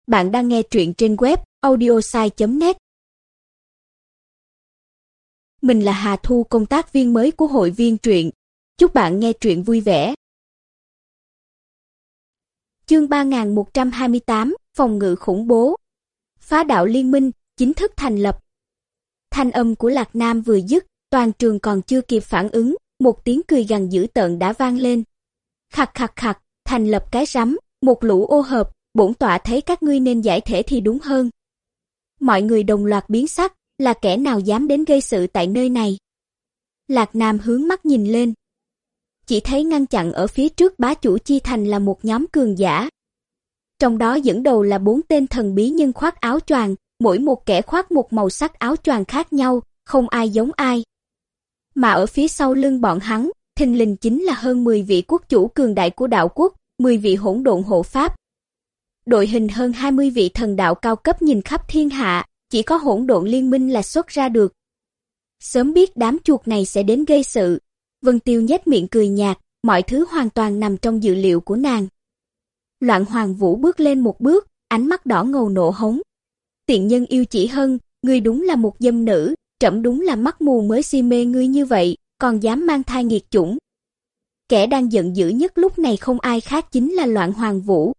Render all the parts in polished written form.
Bạn đang nghe truyện trên web audiosai.net. Mình là Hà Thu, công tác viên mới của hội viên truyện. Chúc bạn nghe truyện vui vẻ. Chương 3128, phòng ngự khủng bố. Phá đạo liên minh chính thức thành lập. Thanh âm của Lạc Nam vừa dứt, toàn trường còn chưa kịp phản ứng, một tiếng cười gằn dữ tợn đã vang lên. Khặc khặc khặc, thành lập cái rắm, một lũ ô hợp, bổn tọa thấy các ngươi nên giải thể thì đúng hơn. Mọi người đồng loạt biến sắc, là kẻ nào dám đến gây sự tại nơi này? Lạc Nam hướng mắt nhìn lên. Chỉ thấy ngăn chặn ở phía trước bá chủ chi thành là một nhóm cường giả. Trong đó dẫn đầu là 4 tên thần bí nhân khoác áo choàng, mỗi một kẻ khoác một màu sắc áo choàng khác nhau, không ai giống ai. Mà ở phía sau lưng bọn hắn, thình lình chính là hơn 10 vị quốc chủ cường đại của đạo quốc, 10 vị hỗn độn hộ pháp. Đội hình hơn 20 vị thần đạo cao cấp nhìn khắp thiên hạ, chỉ có hỗn độn liên minh là xuất ra được. Sớm biết đám chuột này sẽ đến gây sự, Vân Tiêu nhếch miệng cười nhạt, mọi thứ hoàn toàn nằm trong dự liệu của nàng. Loạn Hoàng Vũ bước lên một bước, ánh mắt đỏ ngầu nộ hống. Tiện nhân yêu Chỉ Hân, ngươi đúng là một dâm nữ, trẫm đúng là mắt mù mới si mê ngươi như vậy, còn dám mang thai nghiệt chủng. Kẻ đang giận dữ nhất lúc này không ai khác chính là Loạn Hoàng Vũ.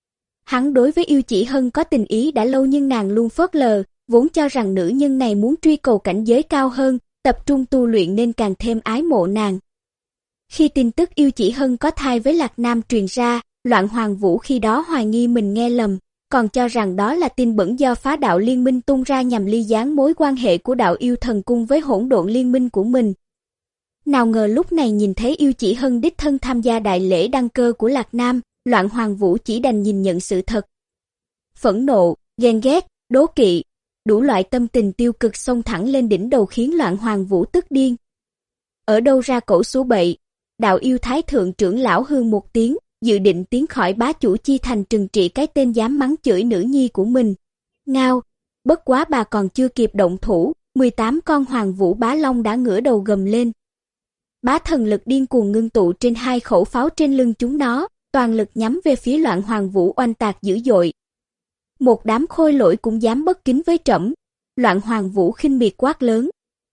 Hắn đối với Yêu Chỉ Hân có tình ý đã lâu nhưng nàng luôn phớt lờ, vốn cho rằng nữ nhân này muốn truy cầu cảnh giới cao hơn, tập trung tu luyện nên càng thêm ái mộ nàng. Khi tin tức Yêu Chỉ Hân có thai với Lạc Nam truyền ra, Loạn Hoàng Vũ khi đó hoài nghi mình nghe lầm, còn cho rằng đó là tin bẩn do phá đạo liên minh tung ra nhằm ly gián mối quan hệ của đạo yêu thần cung với hỗn độn liên minh của mình. Nào ngờ lúc này nhìn thấy Yêu Chỉ Hân đích thân tham gia đại lễ đăng cơ của Lạc Nam, Loạn Hoàng Vũ chỉ đành nhìn nhận sự thật. Phẫn nộ, ghen ghét, đố kỵ, đủ loại tâm tình tiêu cực xông thẳng lên đỉnh đầu khiến Loạn Hoàng Vũ tức điên. Ở đâu ra cẩu số bậy? Đạo yêu thái thượng trưởng lão hư một tiếng, dự định tiến khỏi bá chủ chi thành trừng trị cái tên dám mắng chửi nữ nhi của mình. Ngao, bất quá bà còn chưa kịp động thủ, 18 con Hoàng Vũ Bá Long đã ngửa đầu gầm lên. Bá thần lực điên cuồng ngưng tụ trên 2 khẩu pháo trên lưng chúng nó, toàn lực nhắm về phía Loạn Hoàng Vũ oanh tạc dữ dội. Một đám khôi lỗi cũng dám bất kính với trẫm. Loạn Hoàng Vũ khinh miệt quát lớn.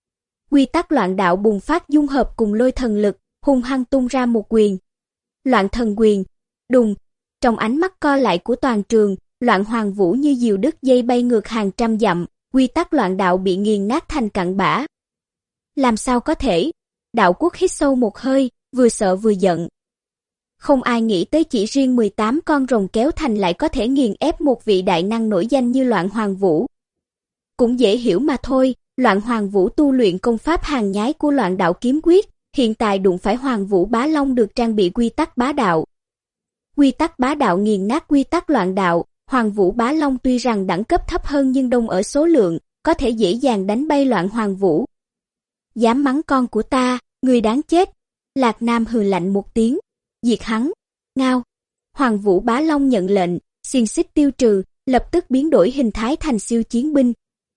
Quy tắc loạn đạo bùng phát dung hợp cùng lôi thần lực, hung hăng tung ra một quyền. Loạn thần quyền, đùng. Trong ánh mắt co lại của toàn trường, Loạn Hoàng Vũ như diều đứt dây bay ngược hàng trăm dặm, quy tắc loạn đạo bị nghiền nát thành cặn bã. Làm sao có thể? Đạo quốc hít sâu một hơi, vừa sợ vừa giận. Không ai nghĩ tới chỉ riêng 18 con rồng kéo thành lại có thể nghiền ép một vị đại năng nổi danh như Loạn Hoàng Vũ. Cũng dễ hiểu mà thôi, Loạn Hoàng Vũ tu luyện công pháp hàng nhái của Loạn Đạo Kiếm Quyết, hiện tại đụng phải Hoàng Vũ Bá Long được trang bị quy tắc bá đạo. Quy tắc bá đạo nghiền nát quy tắc loạn đạo, Hoàng Vũ Bá Long tuy rằng đẳng cấp thấp hơn nhưng đông ở số lượng, có thể dễ dàng đánh bay Loạn Hoàng Vũ. Dám mắng con của ta, người đáng chết. Lạc Nam hừ lạnh một tiếng. Diệt hắn. Ngao. Hoàng Vũ Bá Long nhận lệnh, xiềng xích tiêu trừ, lập tức biến đổi hình thái thành siêu chiến binh.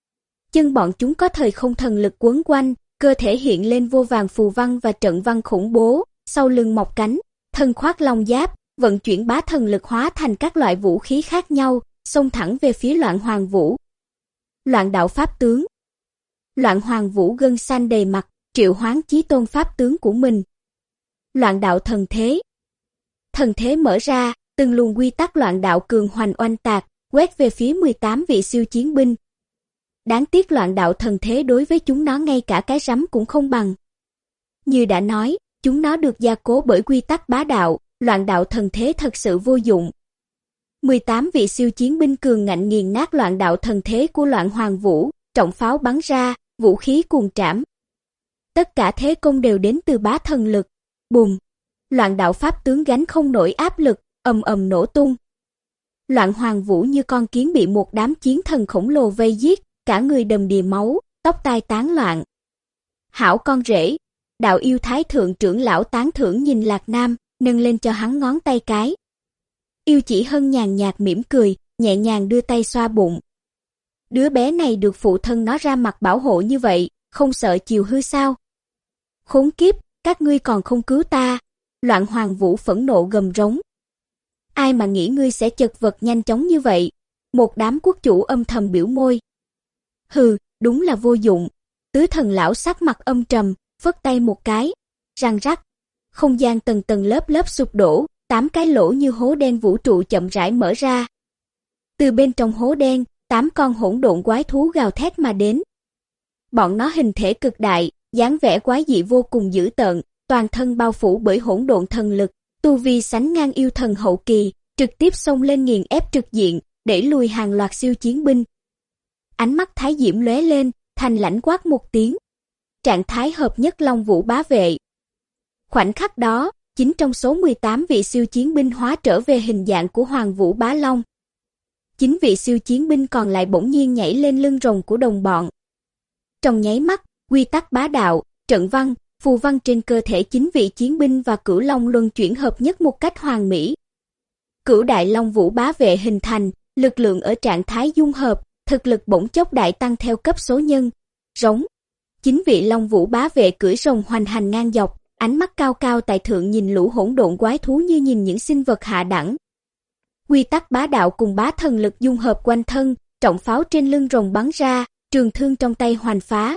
Chân bọn chúng có thời không thần lực quấn quanh, cơ thể hiện lên vô vàn phù văn và trận văn khủng bố, sau lưng mọc cánh, thân khoác long giáp, vận chuyển bá thần lực hóa thành các loại vũ khí khác nhau, xông thẳng về phía Loạn Hoàng Vũ. Loạn đạo pháp tướng. Loạn Hoàng Vũ gân xanh đầy mặt, triệu hoán chí tôn pháp tướng của mình. Loạn đạo thần thế. Thần thế mở ra, từng luồng quy tắc loạn đạo cường hoành oanh tạc, quét về phía 18 vị siêu chiến binh. Đáng tiếc loạn đạo thần thế đối với chúng nó ngay cả cái rắm cũng không bằng. Như đã nói, chúng nó được gia cố bởi quy tắc bá đạo, loạn đạo thần thế thật sự vô dụng. 18 vị siêu chiến binh cường ngạnh nghiền nát loạn đạo thần thế của Loạn Hoàng Vũ, trọng pháo bắn ra, vũ khí cuồng trảm. Tất cả thế công đều đến từ bá thần lực. Bùm! Loạn đạo pháp tướng gánh không nổi áp lực, ầm ầm nổ tung. Loạn Hoàng Vũ như con kiến bị một đám chiến thần khổng lồ vây giết, cả người đầm đìa máu, tóc tai tán loạn. Hảo con rể! Đạo yêu thái thượng trưởng lão tán thưởng nhìn Lạc Nam, nâng lên cho hắn ngón tay cái. Yêu Chỉ Hân nhàn nhạt mỉm cười, nhẹ nhàng đưa tay xoa bụng. Đứa bé này được phụ thân nó ra mặt bảo hộ như vậy, không sợ chiều hư sao? Khốn kiếp, các ngươi còn không cứu ta! Loạn Hoàng Vũ phẫn nộ gầm rống. Ai mà nghĩ ngươi sẽ chật vật nhanh chóng như vậy? một đám quốc chủ âm thầm biểu môi. Hừ, đúng là vô dụng. Tứ thần lão sắc mặt âm trầm, phất tay một cái, răng rắc. Không gian tầng tầng lớp lớp sụp đổ, 8 cái lỗ như hố đen vũ trụ chậm rãi mở ra. Từ bên trong hố đen, 8 con hỗn độn quái thú gào thét mà đến. Bọn nó hình thể cực đại, dáng vẻ quái dị vô cùng dữ tợn, toàn thân bao phủ bởi hỗn độn thần lực, tu vi sánh ngang yêu thần hậu kỳ, trực tiếp xông lên nghiền ép trực diện, đẩy lùi hàng loạt siêu chiến binh. Ánh mắt Thái Diễm lóe lên, thành lãnh quát một tiếng. Trạng thái hợp nhất Long Vũ bá vệ. Khoảnh khắc đó, 9 trong số 18 vị siêu chiến binh hóa trở về hình dạng của Hoàng Vũ Bá Long. 9 vị siêu chiến binh còn lại bỗng nhiên nhảy lên lưng rồng của đồng bọn. Trong nháy mắt, quy tắc bá đạo, trận văn, phù văn trên cơ thể 9 vị chiến binh và Cửu Long luân chuyển hợp nhất một cách hoàn mỹ. Cửu Đại Long Vũ bá vệ hình thành, lực lượng ở trạng thái dung hợp, thực lực bỗng chốc đại tăng theo cấp số nhân. Rống. 9 vị Long Vũ bá vệ cưỡi rồng hoành hành ngang dọc, ánh mắt cao cao tại thượng nhìn lũ hỗn độn quái thú như nhìn những sinh vật hạ đẳng. Quy tắc bá đạo cùng bá thần lực dung hợp quanh thân, trọng pháo trên lưng rồng bắn ra, trường thương trong tay hoành phá.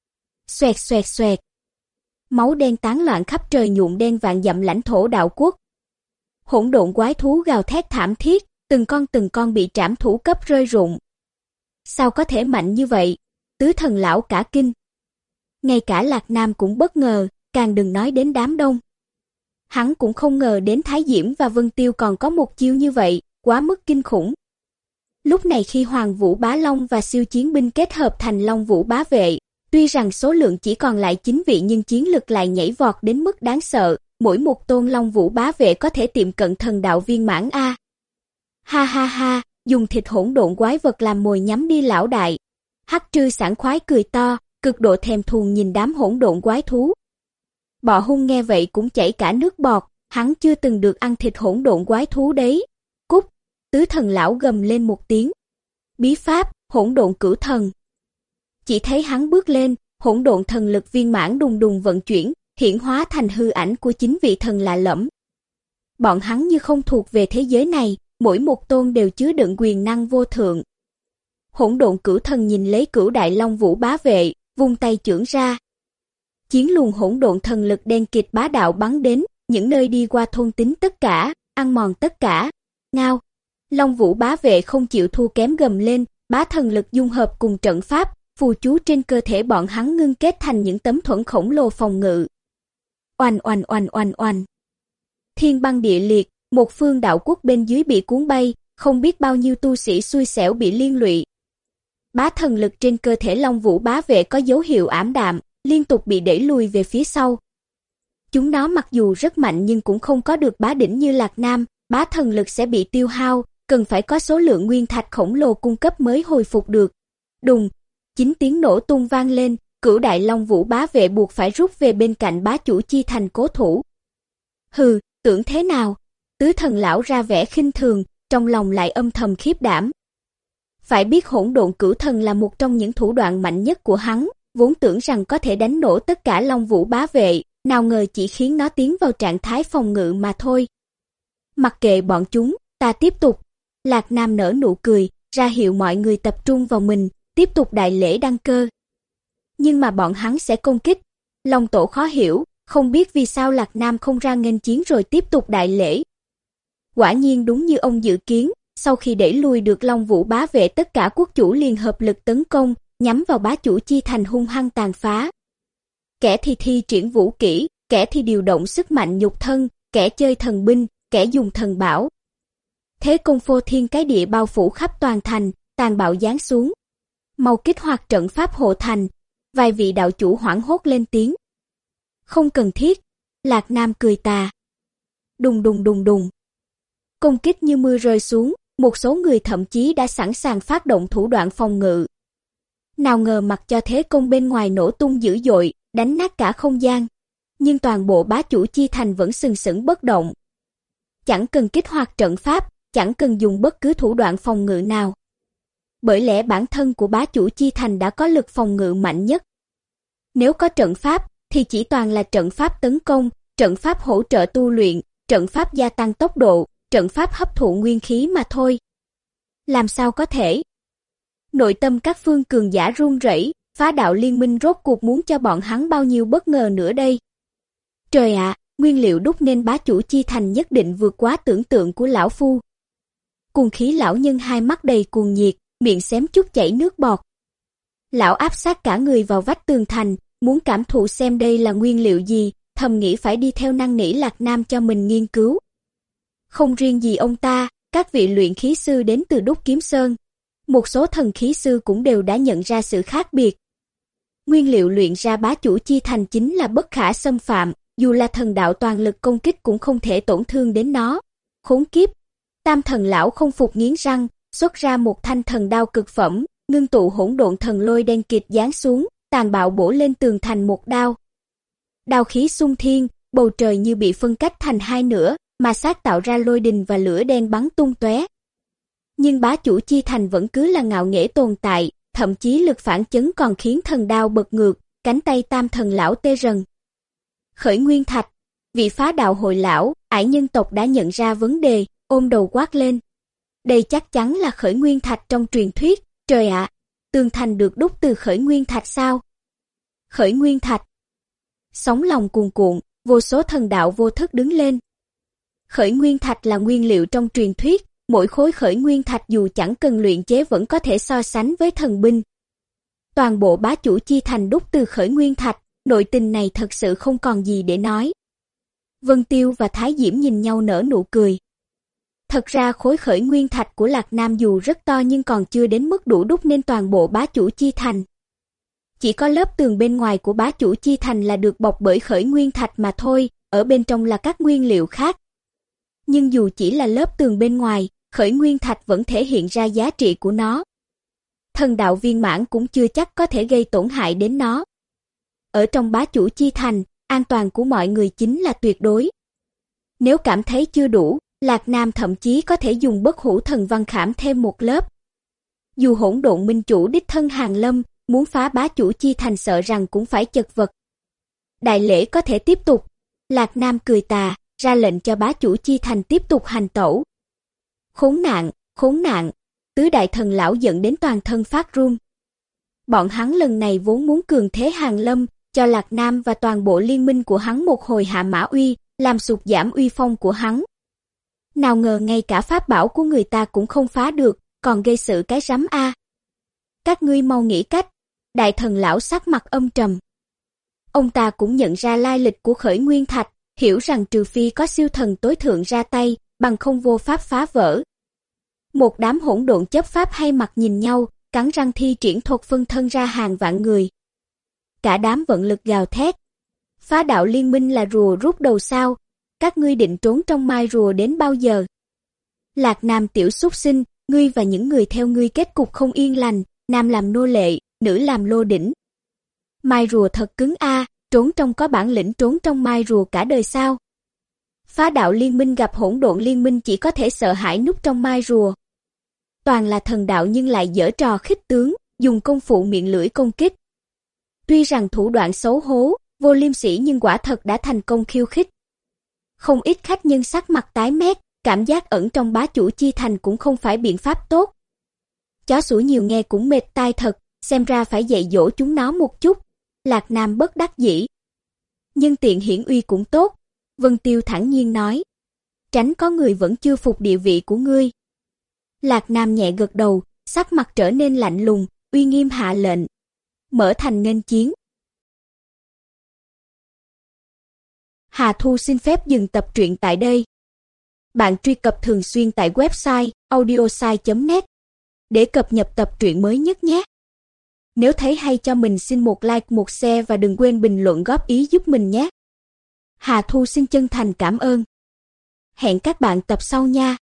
Xoẹt xoẹt xoẹt. Máu đen tán loạn khắp trời nhuộm đen vạn dặm lãnh thổ đạo quốc. Hỗn độn quái thú gào thét thảm thiết, từng con bị trảm thủ cấp rơi rụng. Sao có thể mạnh như vậy? Tứ thần lão cả kinh. Ngay cả Lạc Nam cũng bất ngờ, càng đừng nói đến đám đông. Hắn cũng không ngờ đến Thái Diễm và Vân Tiêu còn có một chiêu như vậy, quá mức kinh khủng. Lúc này khi Hoàng Vũ Bá Long và siêu chiến binh kết hợp thành Long Vũ bá vệ, tuy rằng số lượng chỉ còn lại 9 vị nhưng chiến lực lại nhảy vọt đến mức đáng sợ, mỗi một tôn Long Vũ bá vệ có thể tiệm cận thần đạo viên mãn a. Ha ha ha, dùng thịt hỗn độn quái vật làm mồi nhắm đi lão đại. Hắc Trư sảng khoái cười to, cực độ thèm thuồng nhìn đám hỗn độn quái thú. Bọ Hung nghe vậy cũng chảy cả nước bọt, hắn chưa từng được ăn thịt hỗn độn quái thú đấy. Cút, tứ thần lão gầm lên một tiếng. Bí pháp, hỗn độn cửu thần. Chỉ thấy hắn bước lên, hỗn độn thần lực viên mãn đùng đùng vận chuyển, hiển hóa thành hư ảnh của 9 vị thần lạ lẫm. Bọn hắn như không thuộc về thế giới này, mỗi một tôn đều chứa đựng quyền năng vô thượng. Hỗn độn cửu thần nhìn lấy Cửu Đại Long Vũ bá vệ, vung tay chưởng ra. Chiến luồng hỗn độn thần lực đen kịt bá đạo bắn đến, những nơi đi qua thôn tính tất cả, ăn mòn tất cả. Ngao. Long Vũ bá vệ không chịu thua kém gầm lên, bá thần lực dung hợp cùng trận pháp, phù chú trên cơ thể bọn hắn ngưng kết thành những tấm thuẫn khổng lồ phòng ngự. Oanh oanh oanh oanh oanh. Thiên băng địa liệt, một phương đạo quốc bên dưới bị cuốn bay, không biết bao nhiêu tu sĩ xui xẻo bị liên lụy. Bá thần lực trên cơ thể Long Vũ bá vệ có dấu hiệu ảm đạm, liên tục bị đẩy lùi về phía sau. Chúng nó mặc dù rất mạnh nhưng cũng không có được bá đỉnh như Lạc Nam, bá thần lực sẽ bị tiêu hao, cần phải có số lượng nguyên thạch khổng lồ cung cấp mới hồi phục được. Đùng, 9 tiếng nổ tung vang lên, Cửu Đại Long Vũ bá vệ buộc phải rút về bên cạnh bá chủ chi thành cố thủ. Hừ, tưởng thế nào? Tứ thần lão ra vẻ khinh thường, trong lòng lại âm thầm khiếp đảm. Phải biết hỗn độn cửu thần là một trong những thủ đoạn mạnh nhất của hắn, vốn tưởng rằng có thể đánh nổ tất cả Long Vũ bá vệ, nào ngờ chỉ khiến nó tiến vào trạng thái phòng ngự mà thôi. Mặc kệ bọn chúng, ta tiếp tục. Lạc Nam nở nụ cười, ra hiệu mọi người tập trung vào mình, tiếp tục đại lễ đăng cơ. Nhưng mà bọn hắn sẽ công kích. Long Tổ khó hiểu, không biết vì sao Lạc Nam không ra nghênh chiến rồi tiếp tục đại lễ. Quả nhiên đúng như ông dự kiến, sau khi đẩy lùi được Long Vũ bá vệ tất cả quốc chủ liền hợp lực tấn công, nhắm vào bá chủ chi thành hung hăng tàn phá. Kẻ thì thi triển vũ kỹ, kẻ thì điều động sức mạnh nhục thân, kẻ chơi thần binh, kẻ dùng thần bảo. Thế công phô thiên cái địa bao phủ khắp toàn thành, tàn bạo giáng xuống. Mau kích hoạt trận pháp hộ thành, vài vị đạo chủ hoảng hốt lên tiếng. Không cần thiết, Lạc Nam cười tà. Đùng đùng đùng đùng. Công kích như mưa rơi xuống, một số người thậm chí đã sẵn sàng phát động thủ đoạn phòng ngự. Nào ngờ mặc cho thế công bên ngoài nổ tung dữ dội, đánh nát cả không gian. Nhưng toàn bộ bá chủ chi thành vẫn sừng sững bất động. Chẳng cần kích hoạt trận pháp, chẳng cần dùng bất cứ thủ đoạn phòng ngự nào. Bởi lẽ bản thân của bá chủ chi thành đã có lực phòng ngự mạnh nhất. Nếu có trận pháp, thì chỉ toàn là trận pháp tấn công, trận pháp hỗ trợ tu luyện, trận pháp gia tăng tốc độ, trận pháp hấp thụ nguyên khí mà thôi. Làm sao có thể? Nội tâm các phương cường giả run rẩy, Phá đạo liên minh rốt cuộc muốn cho bọn hắn bao nhiêu bất ngờ nữa đây? Trời ạ, nguyên liệu đúc nên bá chủ chi thành nhất định vượt quá tưởng tượng của lão phu. Cuồng khí lão nhân hai mắt đầy cuồng nhiệt, miệng xém chút chảy nước bọt. Lão áp sát cả người vào vách tường thành, muốn cảm thụ xem đây là nguyên liệu gì, thầm nghĩ phải đi theo năn nỉ Lạc Nam cho mình nghiên cứu. Không riêng gì ông ta, các vị luyện khí sư đến từ Đúc Kiếm Sơn, một số thần khí sư cũng đều đã nhận ra sự khác biệt. Nguyên liệu luyện ra bá chủ chi thành chính là bất khả xâm phạm, dù là thần đạo toàn lực công kích cũng không thể tổn thương đến nó. Khốn kiếp! Tam thần lão không phục nghiến răng, xuất ra một thanh thần đao cực phẩm, ngưng tụ hỗn độn thần lôi đen kịt giáng xuống, tàn bạo bổ lên tường thành một đao. Đao khí xung thiên, bầu trời như bị phân cách thành hai nửa, mà sát tạo ra lôi đình và lửa đen bắn tung tóe. Nhưng bá chủ chi thành vẫn cứ là ngạo nghễ tồn tại, thậm chí lực phản chấn còn khiến thần đao bật ngược, cánh tay tam thần lão tê rần. Khởi Nguyên Thạch, vị phá đạo hội lão, ải nhân tộc đã nhận ra vấn đề, ôm đầu quát lên. Đây chắc chắn là Khởi Nguyên Thạch trong truyền thuyết, trời ạ, tường thành được đúc từ Khởi Nguyên Thạch sao? Khởi Nguyên Thạch. Sóng lòng cuồn cuộn, vô số thần đạo vô thức đứng lên. Khởi Nguyên Thạch là nguyên liệu trong truyền thuyết, mỗi khối Khởi Nguyên Thạch dù chẳng cần luyện chế vẫn có thể so sánh với thần binh. Toàn bộ bá chủ chi thành đúc từ Khởi Nguyên Thạch, nội tình này thật sự không còn gì để nói. Vân Tiêu và Thái Diễm nhìn nhau nở nụ cười. Thật ra khối Khởi Nguyên Thạch của Lạc Nam dù rất to nhưng còn chưa đến mức đủ đúc nên toàn bộ bá chủ chi thành. Chỉ có lớp tường bên ngoài của bá chủ chi thành là được bọc bởi Khởi Nguyên Thạch mà thôi, ở bên trong là các nguyên liệu khác. Nhưng dù chỉ là lớp tường bên ngoài, Khởi Nguyên Thạch vẫn thể hiện ra giá trị của nó. Thần đạo viên mãn cũng chưa chắc có thể gây tổn hại đến nó. Ở trong bá chủ chi thành, an toàn của mọi người chính là tuyệt đối. Nếu cảm thấy chưa đủ, Lạc Nam thậm chí có thể dùng bất hủ thần văn khảm thêm một lớp. Dù hỗn độn minh chủ đích thân hàng lâm, muốn phá bá chủ chi thành sợ rằng cũng phải chật vật. Đại lễ có thể tiếp tục. Lạc Nam cười tà, ra lệnh cho bá chủ chi thành tiếp tục hành tẩu. Khốn nạn, tứ đại thần lão giận đến toàn thân phát run. Bọn hắn lần này vốn muốn cường thế hàng lâm, cho Lạc Nam và toàn bộ liên minh của hắn một hồi hạ mã uy, làm sụt giảm uy phong của hắn. Nào ngờ ngay cả pháp bảo của người ta cũng không phá được, còn gây sự cái rắm a. Các ngươi mau nghĩ cách. Đại thần lão sắc mặt âm trầm. Ông ta cũng nhận ra lai lịch của Khởi Nguyên Thạch, hiểu rằng trừ phi có siêu thần tối thượng ra tay, bằng không vô pháp phá vỡ. Một đám hỗn độn chấp pháp hay mặt nhìn nhau, cắn răng thi triển thuật phân thân ra hàng vạn người. Cả đám vận lực gào thét. Phá đạo liên minh là rùa rút đầu sao? Các ngươi định trốn trong mai rùa đến bao giờ? Lạc Nam tiểu súc sinh, ngươi và những người theo ngươi kết cục không yên lành, nam làm nô lệ, nữ làm lô đỉnh. Mai rùa thật cứng a, trốn trong có bản lĩnh trốn trong mai rùa cả đời sao? Phá đạo liên minh gặp hỗn độn liên minh chỉ có thể sợ hãi núp trong mai rùa. Toàn là thần đạo nhưng lại giở trò khích tướng, dùng công phụ miệng lưỡi công kích. Tuy rằng thủ đoạn xấu hố, vô liêm sỉ nhưng quả thật đã thành công khiêu khích. Không ít khách nhân sắc mặt tái mét, cảm giác ẩn trong bá chủ chi thành cũng không phải biện pháp tốt. Chó sủa nhiều nghe cũng mệt tai thật, xem ra phải dạy dỗ chúng nó một chút. Lạc Nam bất đắc dĩ. Nhưng tiện hiển uy cũng tốt, Vân Tiêu thản nhiên nói. Tránh có người vẫn chưa phục địa vị của ngươi. Lạc Nam nhẹ gật đầu, sắc mặt trở nên lạnh lùng, uy nghiêm hạ lệnh. Mở thành nghênh chiến. Hà Thu xin phép dừng tập truyện tại đây. Bạn truy cập thường xuyên tại website audiosai.net để cập nhật tập truyện mới nhất nhé. Nếu thấy hay cho mình xin một like, một share và đừng quên bình luận góp ý giúp mình nhé. Hà Thu xin chân thành cảm ơn. Hẹn các bạn tập sau nha.